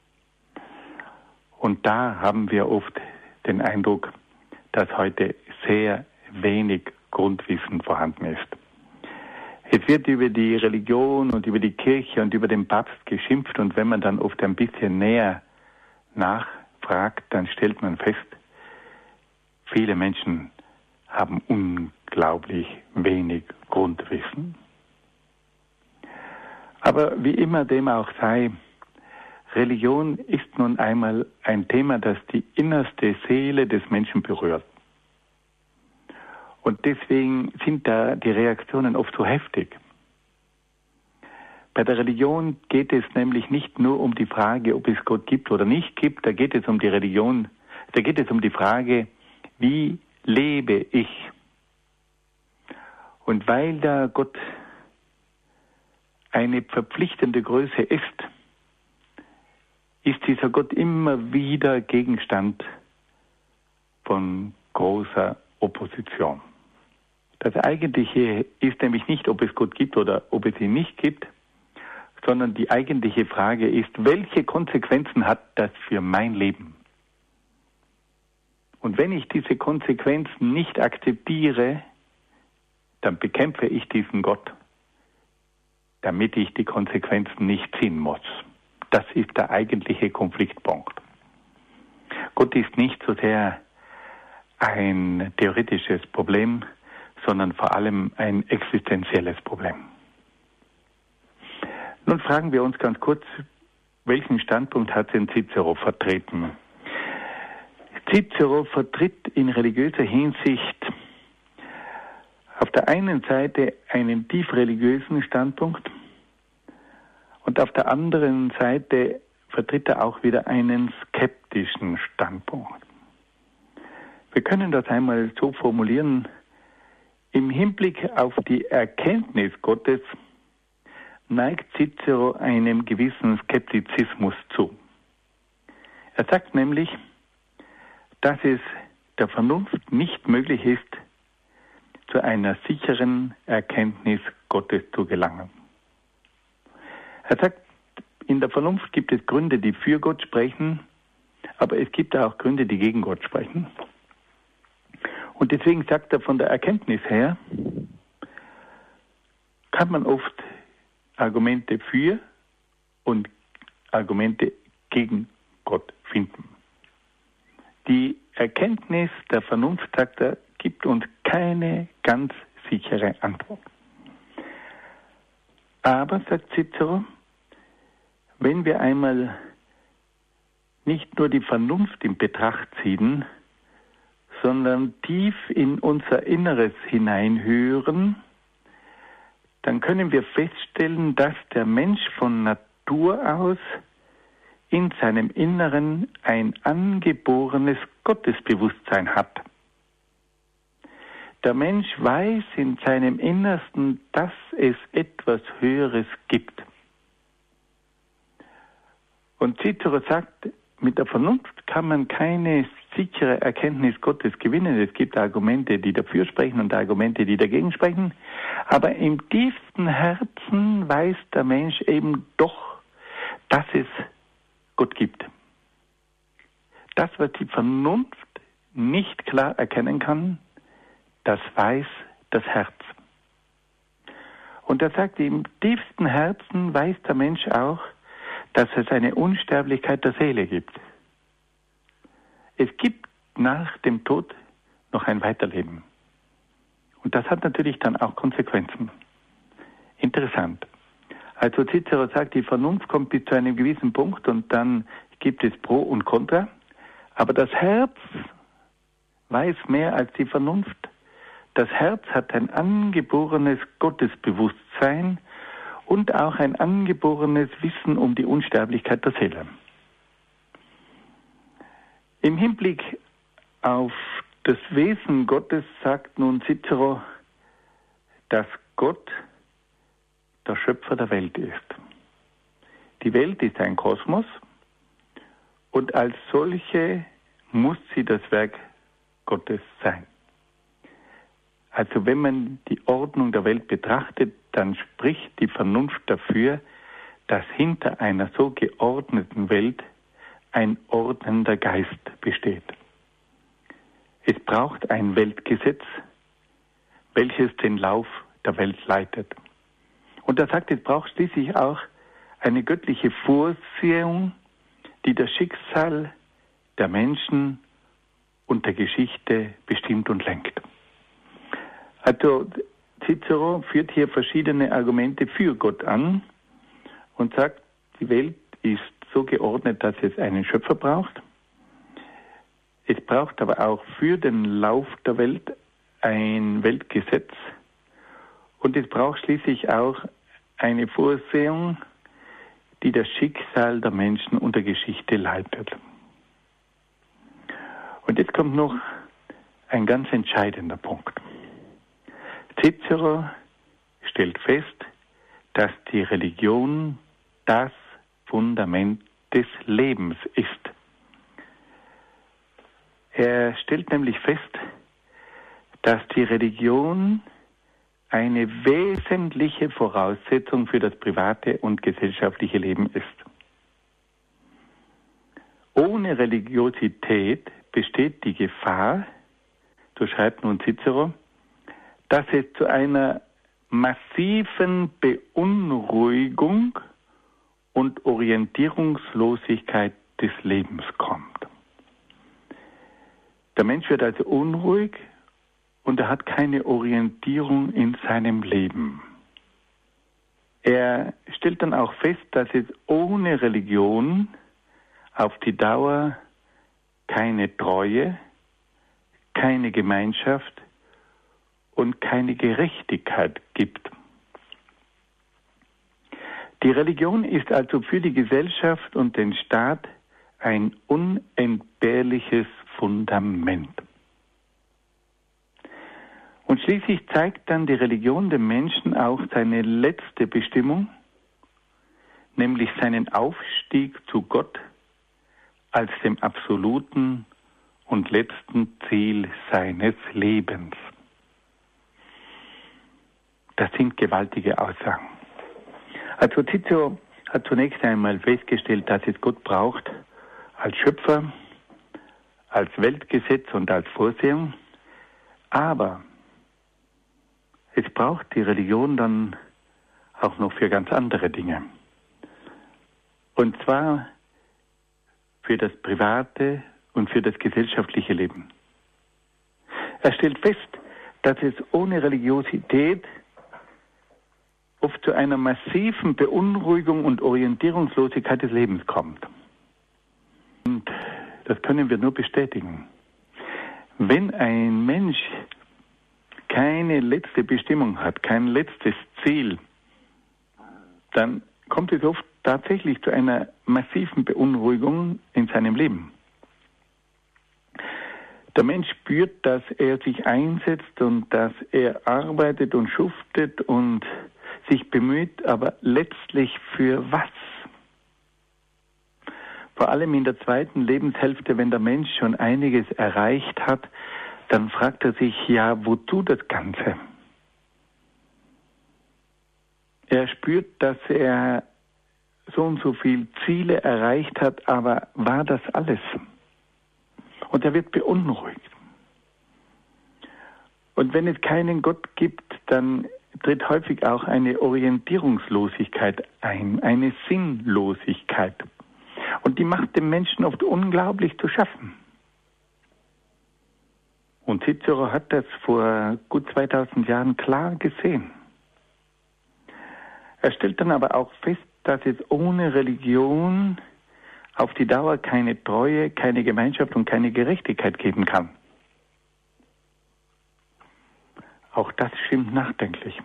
Und da haben wir oft den Eindruck, dass heute sehr wenig Grundwissen vorhanden ist. Es wird über die Religion und über die Kirche und über den Papst geschimpft und wenn man dann oft ein bisschen näher nachfragt, dann stellt man fest, viele Menschen haben unglaublich wenig Grundwissen. Aber wie immer dem auch sei, Religion ist nun einmal ein Thema, das die innerste Seele des Menschen berührt. Und deswegen sind da die Reaktionen oft so heftig. Bei der Religion geht es nämlich nicht nur um die Frage, ob es Gott gibt oder nicht gibt, da geht es um die Religion, da geht es um die Frage, wie lebe ich? Und weil da Gott eine verpflichtende Größe ist dieser Gott immer wieder Gegenstand von großer Opposition. Das Eigentliche ist nämlich nicht, ob es Gott gibt oder ob es ihn nicht gibt, sondern die eigentliche Frage ist, welche Konsequenzen hat das für mein Leben? Und wenn ich diese Konsequenzen nicht akzeptiere, dann bekämpfe ich diesen Gott, damit ich die Konsequenzen nicht ziehen muss. Das ist der eigentliche Konfliktpunkt. Gott ist nicht so sehr ein theoretisches Problem, sondern vor allem ein existenzielles Problem. Nun fragen wir uns ganz kurz, welchen Standpunkt hat denn Cicero vertreten? Cicero vertritt in religiöser Hinsicht auf der einen Seite einen tief religiösen Standpunkt und auf der anderen Seite vertritt er auch wieder einen skeptischen Standpunkt. Wir können das einmal so formulieren: Im Hinblick auf die Erkenntnis Gottes neigt Cicero einem gewissen Skeptizismus zu. Er sagt nämlich, dass es der Vernunft nicht möglich ist, zu einer sicheren Erkenntnis Gottes zu gelangen. Er sagt, in der Vernunft gibt es Gründe, die für Gott sprechen, aber es gibt auch Gründe, die gegen Gott sprechen. Und deswegen sagt er, von der Erkenntnis her kann man oft Argumente für und Argumente gegen Gott finden. Die Erkenntnis der Vernunft, sagt er, gibt uns keine ganz sichere Antwort. Aber, sagt Cicero, wenn wir einmal nicht nur die Vernunft in Betracht ziehen, sondern tief in unser Inneres hineinhören, dann können wir feststellen, dass der Mensch von Natur aus in seinem Inneren ein angeborenes Gottesbewusstsein hat. Der Mensch weiß in seinem Innersten, dass es etwas Höheres gibt. Und Cicero sagt, mit der Vernunft kann man keine sichere Erkenntnis Gottes gewinnen. Es gibt Argumente, die dafür sprechen und Argumente, die dagegen sprechen. Aber im tiefsten Herzen weiß der Mensch eben doch, dass es Gott gibt. Das, was die Vernunft nicht klar erkennen kann, das weiß das Herz. Und er sagt, im tiefsten Herzen weiß der Mensch auch, dass es eine Unsterblichkeit der Seele gibt. Es gibt nach dem Tod noch ein Weiterleben. Und das hat natürlich dann auch Konsequenzen. Interessant. Also Cicero sagt, die Vernunft kommt bis zu einem gewissen Punkt und dann gibt es Pro und Contra. Aber das Herz weiß mehr als die Vernunft. Das Herz hat ein angeborenes Gottesbewusstsein und auch ein angeborenes Wissen um die Unsterblichkeit der Seele. Im Hinblick auf das Wesen Gottes sagt nun Cicero, dass Gott der Schöpfer der Welt ist. Die Welt ist ein Kosmos und als solche muss sie das Werk Gottes sein. Also wenn man die Ordnung der Welt betrachtet, dann spricht die Vernunft dafür, dass hinter einer so geordneten Welt ein ordnender Geist besteht. Es braucht ein Weltgesetz, welches den Lauf der Welt leitet. Und er sagt, es braucht schließlich auch eine göttliche Vorsehung, die das Schicksal der Menschen und der Geschichte bestimmt und lenkt. Also Cicero führt hier verschiedene Argumente für Gott an und sagt, die Welt ist so geordnet, dass es einen Schöpfer braucht. Es braucht aber auch für den Lauf der Welt ein Weltgesetz und es braucht schließlich auch eine Vorsehung, die das Schicksal der Menschen und der Geschichte leitet. Und jetzt kommt noch ein ganz entscheidender Punkt. Cicero stellt fest, dass die Religion das Fundament des Lebens ist. Er stellt nämlich fest, dass die Religion eine wesentliche Voraussetzung für das private und gesellschaftliche Leben ist. Ohne Religiosität besteht die Gefahr, so schreibt nun Cicero, dass es zu einer massiven Beunruhigung und Orientierungslosigkeit des Lebens kommt. Der Mensch wird also unruhig und er hat keine Orientierung in seinem Leben. Er stellt dann auch fest, dass es ohne Religion auf die Dauer keine Treue, keine Gemeinschaft und keine Gerechtigkeit gibt. Die Religion ist also für die Gesellschaft und den Staat ein unentbehrliches Fundament. Und schließlich zeigt dann die Religion dem Menschen auch seine letzte Bestimmung, nämlich seinen Aufstieg zu Gott als dem absoluten und letzten Ziel seines Lebens. Das sind gewaltige Aussagen. Also Cicero hat zunächst einmal festgestellt, dass es Gott braucht als Schöpfer, als Weltgesetz und als Vorsehung, aber es braucht die Religion dann auch noch für ganz andere Dinge. Und zwar für das private und für das gesellschaftliche Leben. Er stellt fest, dass es ohne Religiosität oft zu einer massiven Beunruhigung und Orientierungslosigkeit des Lebens kommt. Und das können wir nur bestätigen. Wenn ein Mensch keine letzte Bestimmung hat, kein letztes Ziel, dann kommt es oft tatsächlich zu einer massiven Beunruhigung in seinem Leben. Der Mensch spürt, dass er sich einsetzt und dass er arbeitet und schuftet und sich bemüht, aber letztlich für was? Vor allem in der zweiten Lebenshälfte, wenn der Mensch schon einiges erreicht hat, dann fragt er sich, ja, wozu das Ganze? Er spürt, dass er so und so viele Ziele erreicht hat, aber war das alles? Und er wird beunruhigt. Und wenn es keinen Gott gibt, dann tritt häufig auch eine Orientierungslosigkeit ein, eine Sinnlosigkeit. Und die macht dem Menschen oft unglaublich zu schaffen. Und Cicero hat das vor gut 2000 Jahren klar gesehen. Er stellt dann aber auch fest, dass es ohne Religion auf die Dauer keine Treue, keine Gemeinschaft und keine Gerechtigkeit geben kann. Auch das stimmt nachdenklich.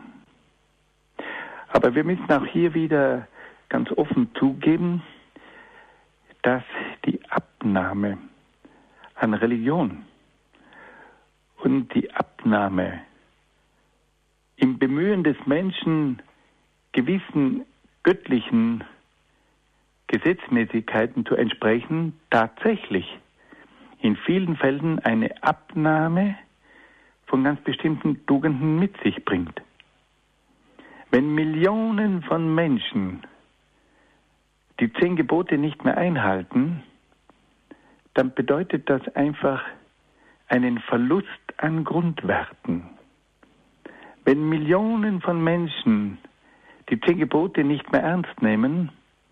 Aber wir müssen auch hier wieder ganz offen zugeben, dass die Abnahme an Religion und die Abnahme im Bemühen des Menschen, gewissen göttlichen Gesetzmäßigkeiten zu entsprechen, tatsächlich in vielen Fällen eine Abnahme von ganz bestimmten Tugenden mit sich bringt. Wenn Millionen von Menschen die 10 Gebote nicht mehr einhalten, dann bedeutet das einfach einen Verlust an Grundwerten. Wenn Millionen von Menschen die 10 Gebote nicht mehr ernst nehmen,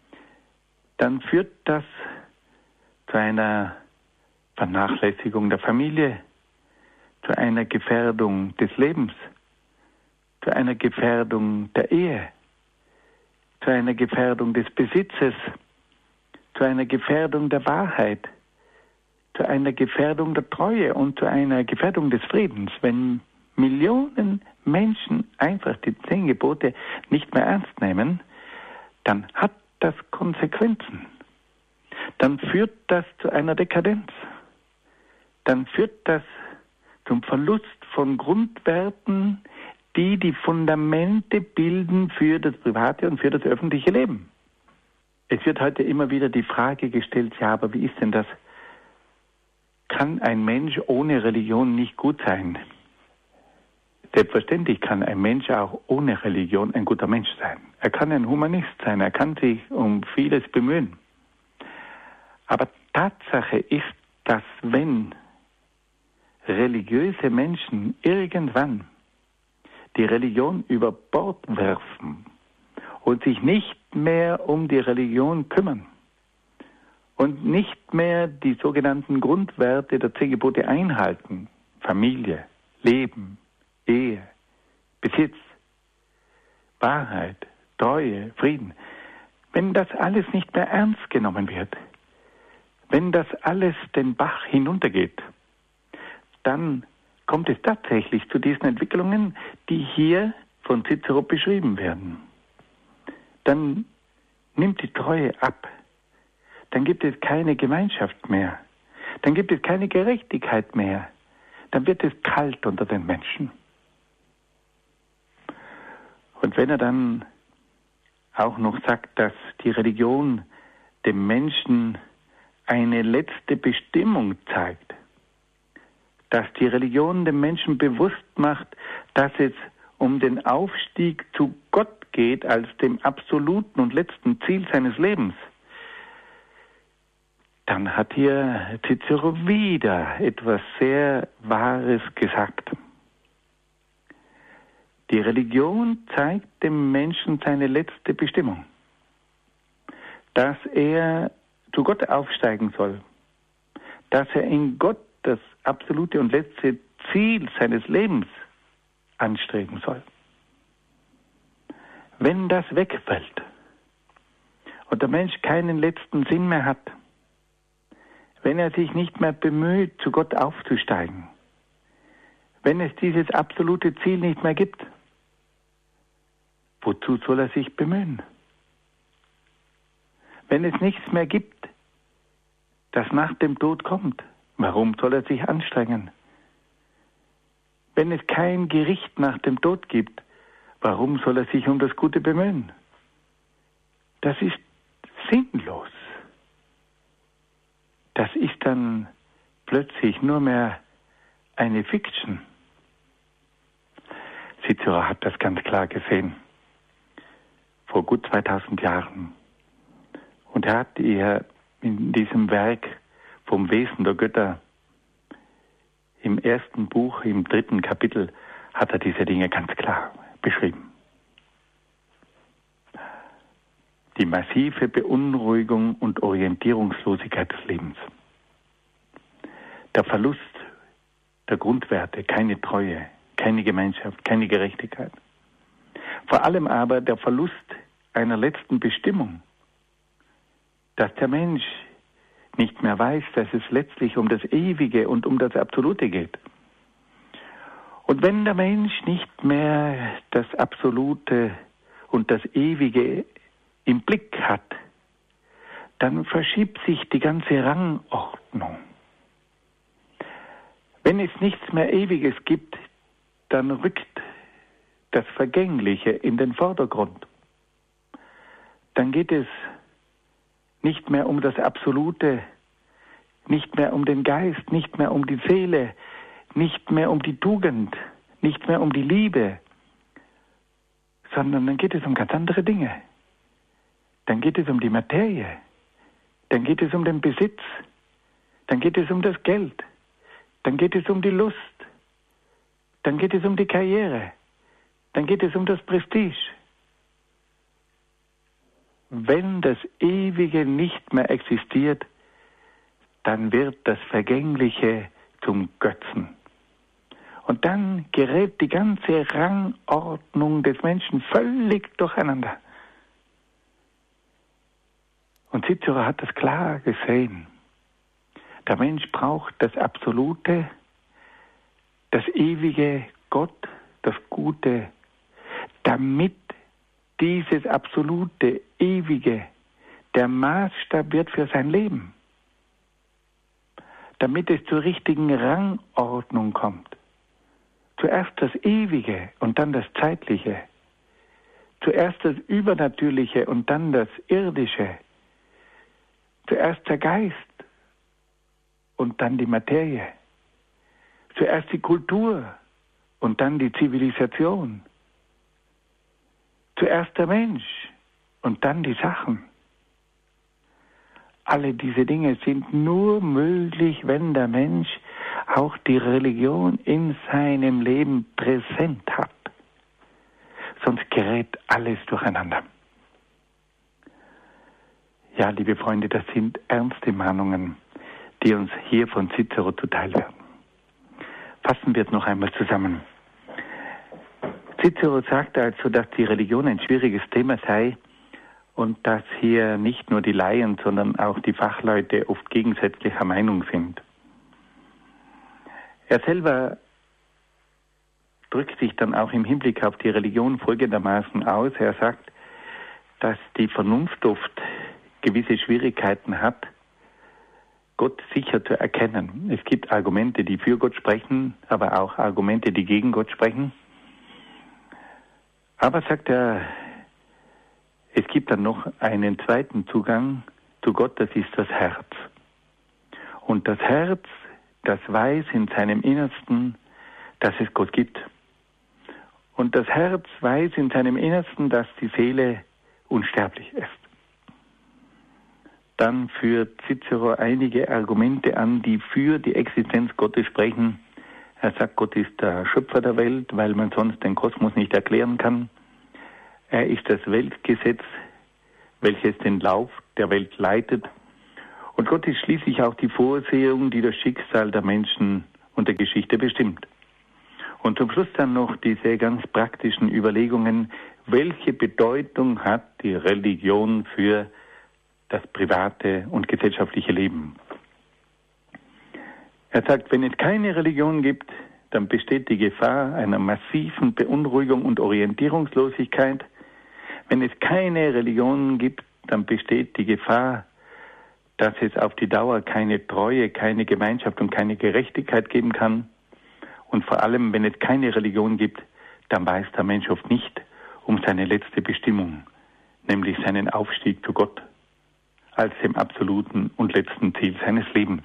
dann führt das zu einer Vernachlässigung der Familie, zu einer Gefährdung des Lebens, zu einer Gefährdung der Ehe, zu einer Gefährdung des Besitzes, zu einer Gefährdung der Wahrheit, zu einer Gefährdung der Treue und zu einer Gefährdung des Friedens. Wenn Millionen Menschen einfach die 10 Gebote nicht mehr ernst nehmen, dann hat das Konsequenzen. Dann führt das zu einer Dekadenz. Dann führt das zum Verlust von Grundwerten, die die Fundamente bilden für das private und für das öffentliche Leben. Es wird heute immer wieder die Frage gestellt, ja, aber wie ist denn das? Kann ein Mensch ohne Religion nicht gut sein? Selbstverständlich kann ein Mensch auch ohne Religion ein guter Mensch sein. Er kann ein Humanist sein, er kann sich um vieles bemühen. Aber Tatsache ist, dass wenn religiöse Menschen irgendwann die Religion über Bord werfen und sich nicht mehr um die Religion kümmern und nicht mehr die sogenannten Grundwerte der 10 Gebote einhalten, Familie, Leben, Ehe, Besitz, Wahrheit, Treue, Frieden, wenn das alles nicht mehr ernst genommen wird, wenn das alles den Bach hinuntergeht, dann kommt es tatsächlich zu diesen Entwicklungen, die hier von Cicero beschrieben werden. Dann nimmt die Treue ab. Dann gibt es keine Gemeinschaft mehr. Dann gibt es keine Gerechtigkeit mehr. Dann wird es kalt unter den Menschen. Und wenn er dann auch noch sagt, dass die Religion dem Menschen eine letzte Bestimmung zeigt, dass die Religion dem Menschen bewusst macht, dass es um den Aufstieg zu Gott geht als dem absoluten und letzten Ziel seines Lebens, dann hat hier Cicero wieder etwas sehr Wahres gesagt. Die Religion zeigt dem Menschen seine letzte Bestimmung, dass er zu Gott aufsteigen soll, dass er in Gott das absolute und letzte Ziel seines Lebens anstreben soll. Wenn das wegfällt und der Mensch keinen letzten Sinn mehr hat, wenn er sich nicht mehr bemüht, zu Gott aufzusteigen, wenn es dieses absolute Ziel nicht mehr gibt, wozu soll er sich bemühen? Wenn es nichts mehr gibt, das nach dem Tod kommt, warum soll er sich anstrengen? Wenn es kein Gericht nach dem Tod gibt, warum soll er sich um das Gute bemühen? Das ist sinnlos. Das ist dann plötzlich nur mehr eine Fiction. Cicero hat das ganz klar gesehen, vor gut 2000 Jahren. Und er hat hier in diesem Werk vom Wesen der Götter im ersten Buch, im 3. Kapitel, hat er diese Dinge ganz klar beschrieben. Die massive Beunruhigung und Orientierungslosigkeit des Lebens. Der Verlust der Grundwerte, keine Treue, keine Gemeinschaft, keine Gerechtigkeit. Vor allem aber der Verlust einer letzten Bestimmung, dass der Mensch nicht mehr weiß, dass es letztlich um das Ewige und um das Absolute geht. Und wenn der Mensch nicht mehr das Absolute und das Ewige im Blick hat, dann verschiebt sich die ganze Rangordnung. Wenn es nichts mehr Ewiges gibt, dann rückt das Vergängliche in den Vordergrund. Dann geht es nicht mehr um das Absolute, nicht mehr um den Geist, nicht mehr um die Seele, nicht mehr um die Tugend, nicht mehr um die Liebe, sondern dann geht es um ganz andere Dinge. Dann geht es um die Materie, dann geht es um den Besitz, dann geht es um das Geld, dann geht es um die Lust, dann geht es um die Karriere, dann geht es um das Prestige. Wenn das Ewige nicht mehr existiert, dann wird das Vergängliche zum Götzen. Und dann gerät die ganze Rangordnung des Menschen völlig durcheinander. Und Cicero hat das klar gesehen. Der Mensch braucht das Absolute, das ewige Gott, das Gute, damit dieses absolute, ewige der Maßstab wird für sein Leben. Damit es zur richtigen Rangordnung kommt. Zuerst das Ewige und dann das Zeitliche. Zuerst das Übernatürliche und dann das Irdische. Zuerst der Geist und dann die Materie. Zuerst die Kultur und dann die Zivilisation. Zuerst der Mensch und dann die Sachen. Alle diese Dinge sind nur möglich, wenn der Mensch auch die Religion in seinem Leben präsent hat. Sonst gerät alles durcheinander. Ja, liebe Freunde, das sind ernste Mahnungen, die uns hier von Cicero zuteil werden. Fassen wir es noch einmal zusammen. Cicero sagte also, dass die Religion ein schwieriges Thema sei und dass hier nicht nur die Laien, sondern auch die Fachleute oft gegensätzlicher Meinung sind. Er selber drückt sich dann auch im Hinblick auf die Religion folgendermaßen aus. Er sagt, dass die Vernunft oft gewisse Schwierigkeiten hat, Gott sicher zu erkennen. Es gibt Argumente, die für Gott sprechen, aber auch Argumente, die gegen Gott sprechen. Aber, sagt er, es gibt dann noch einen zweiten Zugang zu Gott, das ist das Herz. Und das Herz, das weiß in seinem Innersten, dass es Gott gibt. Und das Herz weiß in seinem Innersten, dass die Seele unsterblich ist. Dann führt Cicero einige Argumente an, die für die Existenz Gottes sprechen. Er sagt, Gott ist der Schöpfer der Welt, weil man sonst den Kosmos nicht erklären kann. Er ist das Weltgesetz, welches den Lauf der Welt leitet. Und Gott ist schließlich auch die Vorsehung, die das Schicksal der Menschen und der Geschichte bestimmt. Und zum Schluss dann noch diese ganz praktischen Überlegungen, welche Bedeutung hat die Religion für das private und gesellschaftliche Leben. Er sagt, wenn es keine Religion gibt, dann besteht die Gefahr einer massiven Beunruhigung und Orientierungslosigkeit. Wenn es keine Religion gibt, dann besteht die Gefahr, dass es auf die Dauer keine Treue, keine Gemeinschaft und keine Gerechtigkeit geben kann. Und vor allem, wenn es keine Religion gibt, dann weiß der Mensch oft nicht um seine letzte Bestimmung, nämlich seinen Aufstieg zu Gott als dem absoluten und letzten Ziel seines Lebens.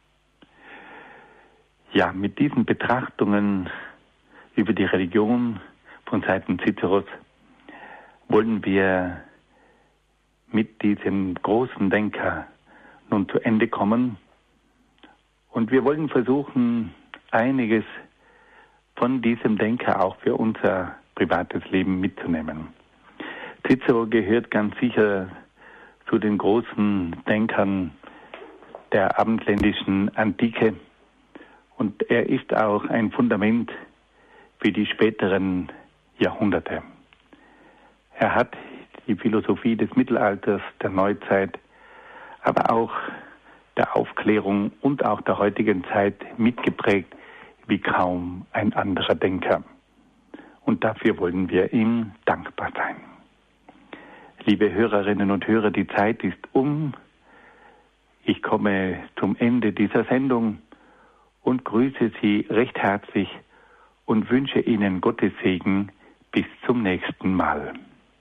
Ja, mit diesen Betrachtungen über die Religion von Seiten Ciceros wollen wir mit diesem großen Denker nun zu Ende kommen. Und wir wollen versuchen, einiges von diesem Denker auch für unser privates Leben mitzunehmen. Cicero gehört ganz sicher zu den großen Denkern der abendländischen Antike und er ist auch ein Fundament für die späteren Jahrhunderte. Er hat die Philosophie des Mittelalters, der Neuzeit, aber auch der Aufklärung und auch der heutigen Zeit mitgeprägt wie kaum ein anderer Denker. Und dafür wollen wir ihm dankbar sein. Liebe Hörerinnen und Hörer, die Zeit ist um. Ich komme zum Ende dieser Sendung und grüße Sie recht herzlich und wünsche Ihnen Gottes Segen bis zum nächsten Mal.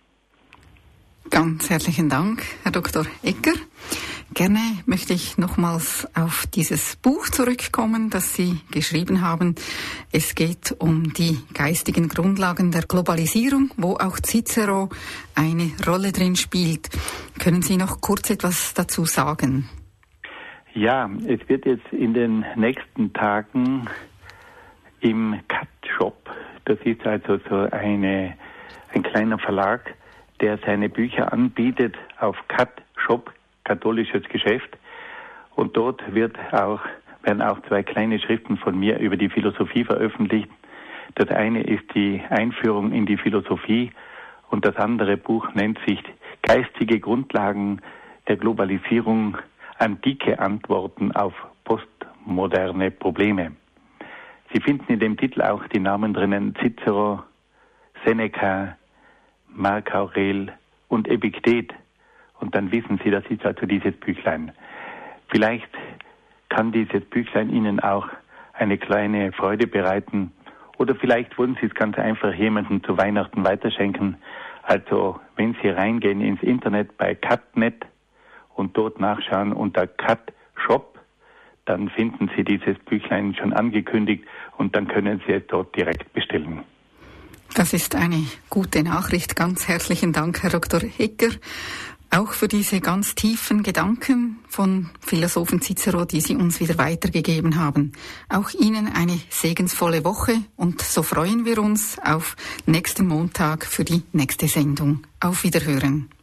Ganz herzlichen Dank, Herr Dr. Egger. Gerne möchte ich nochmals auf dieses Buch zurückkommen, das Sie geschrieben haben. Es geht um die geistigen Grundlagen der Globalisierung, wo auch Cicero eine Rolle drin spielt. Können Sie noch kurz etwas dazu sagen? Ja, es wird jetzt in den nächsten Tagen im Cut-Shop, das ist also so ein kleiner Verlag, der seine Bücher anbietet auf Cut-Shop, katholisches Geschäft. Und dort werden auch 2 kleine Schriften von mir über die Philosophie veröffentlicht. Das eine ist die Einführung in die Philosophie und das andere Buch nennt sich Geistige Grundlagen der Globalisierung, antike Antworten auf postmoderne Probleme. Sie finden in dem Titel auch die Namen drinnen: Cicero, Seneca, Marc Aurel und Epiktet. Und dann wissen Sie, das ist also dieses Büchlein. Vielleicht kann dieses Büchlein Ihnen auch eine kleine Freude bereiten. Oder vielleicht wollen Sie es ganz einfach jemandem zu Weihnachten weiterschenken. Also wenn Sie reingehen ins Internet bei Cutnet und dort nachschauen unter Cut Shop, dann finden Sie dieses Büchlein schon angekündigt und dann können Sie es dort direkt bestellen. Das ist eine gute Nachricht. Ganz herzlichen Dank, Herr Dr. Egger, auch für diese ganz tiefen Gedanken von Philosophen Cicero, die Sie uns wieder weitergegeben haben. Auch Ihnen eine segensvolle Woche und so freuen wir uns auf nächsten Montag für die nächste Sendung. Auf Wiederhören.